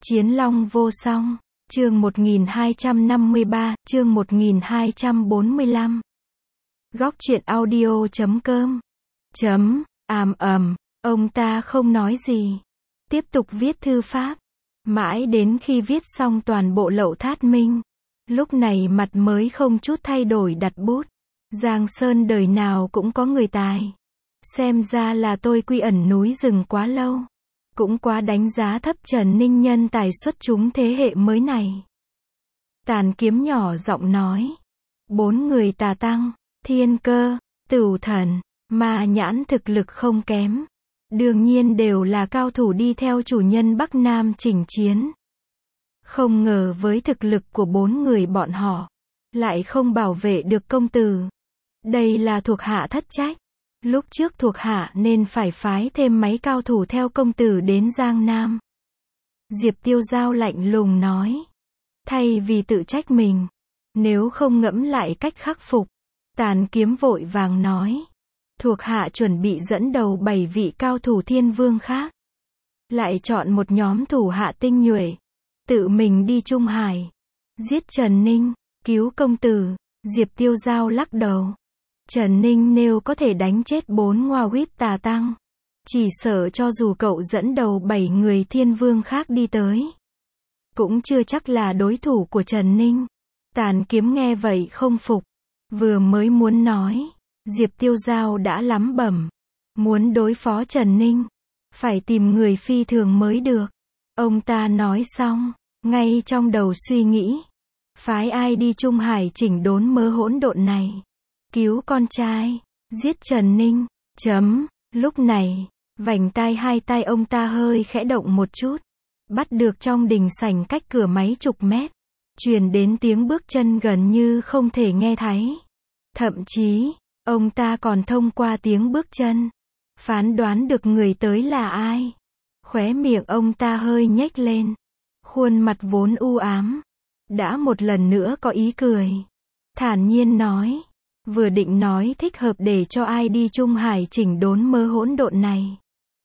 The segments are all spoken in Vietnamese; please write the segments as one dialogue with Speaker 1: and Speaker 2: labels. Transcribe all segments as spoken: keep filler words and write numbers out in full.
Speaker 1: Chiến Long vô song, chương một nghìn hai trăm năm mươi ba, chương một nghìn hai trăm bốn mươi lăm. Góc truyện audio chấm com. Chấm, àm ầm, ông ta không nói gì. Tiếp tục viết thư pháp. Mãi đến khi viết xong toàn bộ Lậu Thát Minh. Lúc này mặt mới không chút thay đổi đặt bút. Giang Sơn đời nào cũng có người tài. Xem ra là tôi quy ẩn núi rừng quá lâu. Cũng quá đánh giá thấp Trần Ninh nhân tài xuất chúng thế hệ mới này. Tàn Kiếm nhỏ giọng nói. Bốn người tà tăng, thiên cơ, tửu thần, ma nhãn thực lực không kém. Đương nhiên đều là cao thủ đi theo chủ nhân Bắc Nam chỉnh chiến. Không ngờ với thực lực của bốn người bọn họ, lại không bảo vệ được công tử. Đây là thuộc hạ thất trách. Lúc trước thuộc hạ nên phải phái thêm mấy cao thủ theo công tử đến Giang Nam. Diệp Tiêu Giao lạnh lùng nói. Thay vì tự trách mình, nếu không ngẫm lại cách khắc phục. Tàn Kiếm vội vàng nói. Thuộc hạ chuẩn bị dẫn đầu bảy vị cao thủ thiên vương khác. Lại chọn một nhóm thủ hạ tinh nhuệ. Tự mình đi Trung Hải. Giết Trần Ninh, cứu công tử. Diệp Tiêu Giao lắc đầu. Trần Ninh nếu có thể đánh chết bốn ngoa huyết tà tăng, chỉ sợ cho dù cậu dẫn đầu bảy người thiên vương khác đi tới, cũng chưa chắc là đối thủ của Trần Ninh. Tàn Kiếm nghe vậy không phục. Vừa mới muốn nói, Diệp Tiêu Giao đã lắm bẩm. Muốn đối phó Trần Ninh, phải tìm người phi thường mới được. Ông ta nói xong, ngay trong đầu suy nghĩ. Phái ai đi Trung Hải chỉnh đốn mớ hỗn độn này. Cứu con trai, giết Trần Ninh, chấm, lúc này, vành tai hai tay ông ta hơi khẽ động một chút. Bắt được trong đình sảnh cách cửa mấy chục mét. Truyền đến tiếng bước chân gần như không thể nghe thấy. Thậm chí, ông ta còn thông qua tiếng bước chân, phán đoán được người tới là ai. Khóe miệng ông ta hơi nhếch lên. Khuôn mặt vốn u ám, đã một lần nữa có ý cười. Thản nhiên nói. Vừa định nói thích hợp để cho ai đi Trung Hải chỉnh đốn mớ hỗn độn này.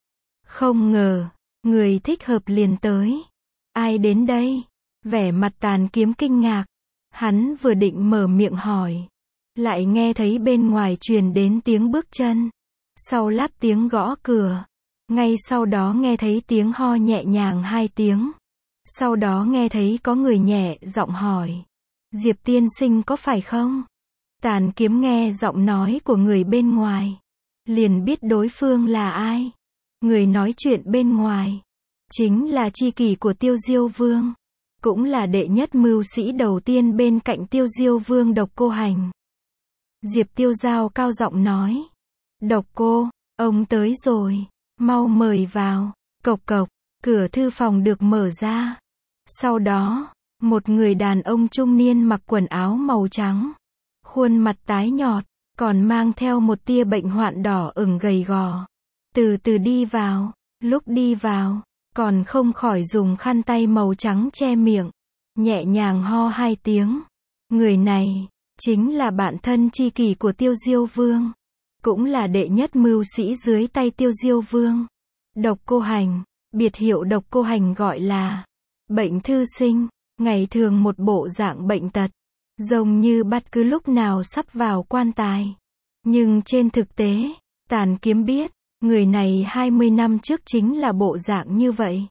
Speaker 1: Không ngờ, người thích hợp liền tới. Ai đến đây? Vẻ mặt Tàn Kiếm kinh ngạc. Hắn vừa định mở miệng hỏi, lại nghe thấy bên ngoài truyền đến tiếng bước chân. Sau lát tiếng gõ cửa. Ngay sau đó nghe thấy tiếng ho nhẹ nhàng hai tiếng. Sau đó nghe thấy có người nhẹ giọng hỏi. Diệp tiên sinh có phải không? Tàn Kiếm nghe giọng nói của người bên ngoài, liền biết đối phương là ai. Người nói chuyện bên ngoài, chính là tri kỷ của Tiêu Diêu Vương, cũng là đệ nhất mưu sĩ đầu tiên bên cạnh Tiêu Diêu Vương Độc Cô Hành. Diệp Tiêu Giao cao giọng nói. Độc Cô, ông tới rồi, mau mời vào. Cộc cộc, cửa thư phòng được mở ra. Sau đó, một người đàn ông trung niên mặc quần áo màu trắng. Khuôn mặt tái nhợt, còn mang theo một tia bệnh hoạn đỏ ửng gầy gò. Từ từ đi vào, lúc đi vào, còn không khỏi dùng khăn tay màu trắng che miệng, nhẹ nhàng ho hai tiếng. Người này, chính là bạn thân tri kỷ của Tiêu Diêu Vương, cũng là đệ nhất mưu sĩ dưới tay Tiêu Diêu Vương. Độc Cô Hành, biệt hiệu Độc Cô Hành gọi là bệnh thư sinh, ngày thường một bộ dạng bệnh tật. Giống như bất cứ lúc nào sắp vào quan tài. Nhưng trên thực tế, Tàn Kiếm biết, người này hai mươi năm trước chính là bộ dạng như vậy.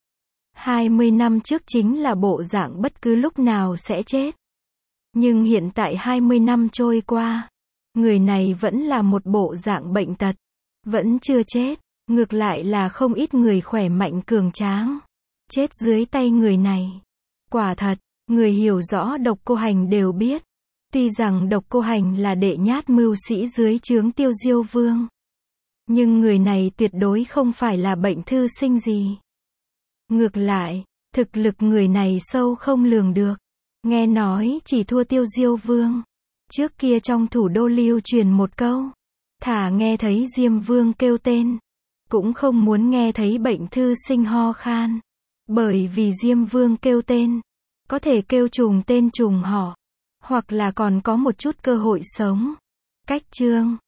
Speaker 1: hai mươi năm trước chính là bộ dạng bất cứ lúc nào sẽ chết. Nhưng hiện tại hai mươi năm trôi qua, người này vẫn là một bộ dạng bệnh tật. Vẫn chưa chết, ngược lại là không ít người khỏe mạnh cường tráng chết dưới tay người này. Quả thật, người hiểu rõ Độc Cô Hành đều biết. Tuy rằng Độc Cô Hành là đệ nhát mưu sĩ dưới trướng Tiêu Diêu Vương, nhưng người này tuyệt đối không phải là bệnh thư sinh gì. Ngược lại, thực lực người này sâu không lường được. Nghe nói chỉ thua Tiêu Diêu Vương. Trước kia trong thủ đô lưu truyền một câu. Thả nghe thấy Diêm Vương kêu tên, cũng không muốn nghe thấy bệnh thư sinh ho khan. Bởi vì Diêm Vương kêu tên, có thể kêu trùng tên trùng họ, hoặc là còn có một chút cơ hội sống. Cách chương